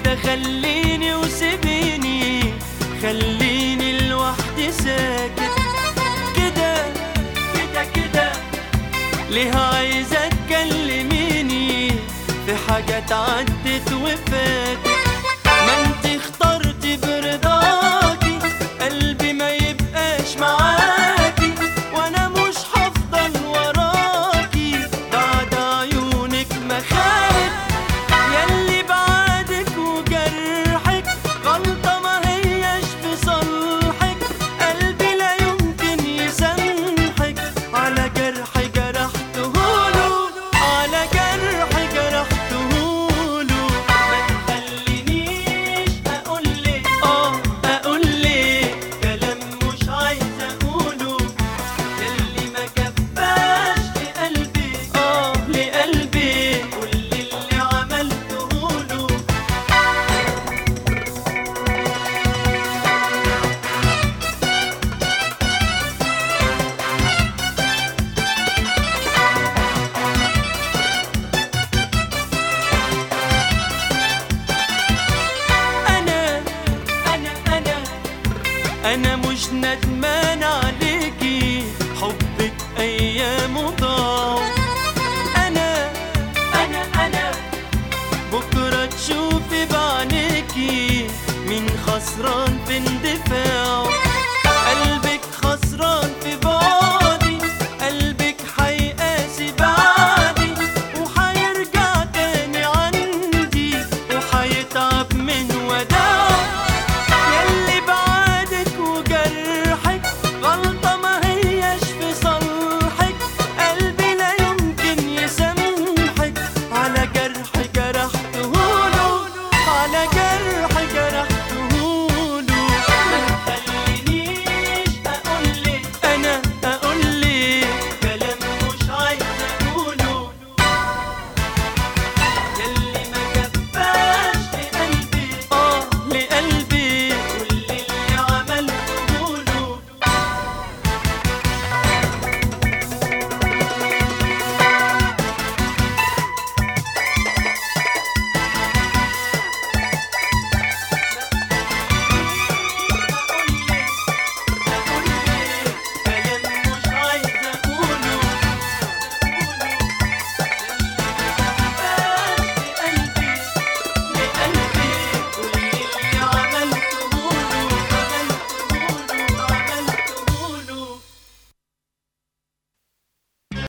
كده خليني وسيبيني، خليني لوحدي ساكت كده كده كده. ليه عايزة تكلميني في حاجات عدت وفاتت؟ ما انت اخترتي برضاكي قلبي ما يبقاش معاكي، وانا مش هفضل وراكي بعد عيونك ما خانت. ياللي بعدك وجرحك غلطة ما هياش في صالحك، قلبي لا يمكن يسامحك على جرح جرحتهوله، على جرح جرحتهوله. ما تخلينيش اقولك اقولك كلام مش عايزة اقوله، ياللي ما كفاش لقلبك لقلبي كل اللي عملتهوله. أنا مش ندمان عليكي، حبك أيامه ضاع. أنا بكرة تشوفي بعينيكي مين خسران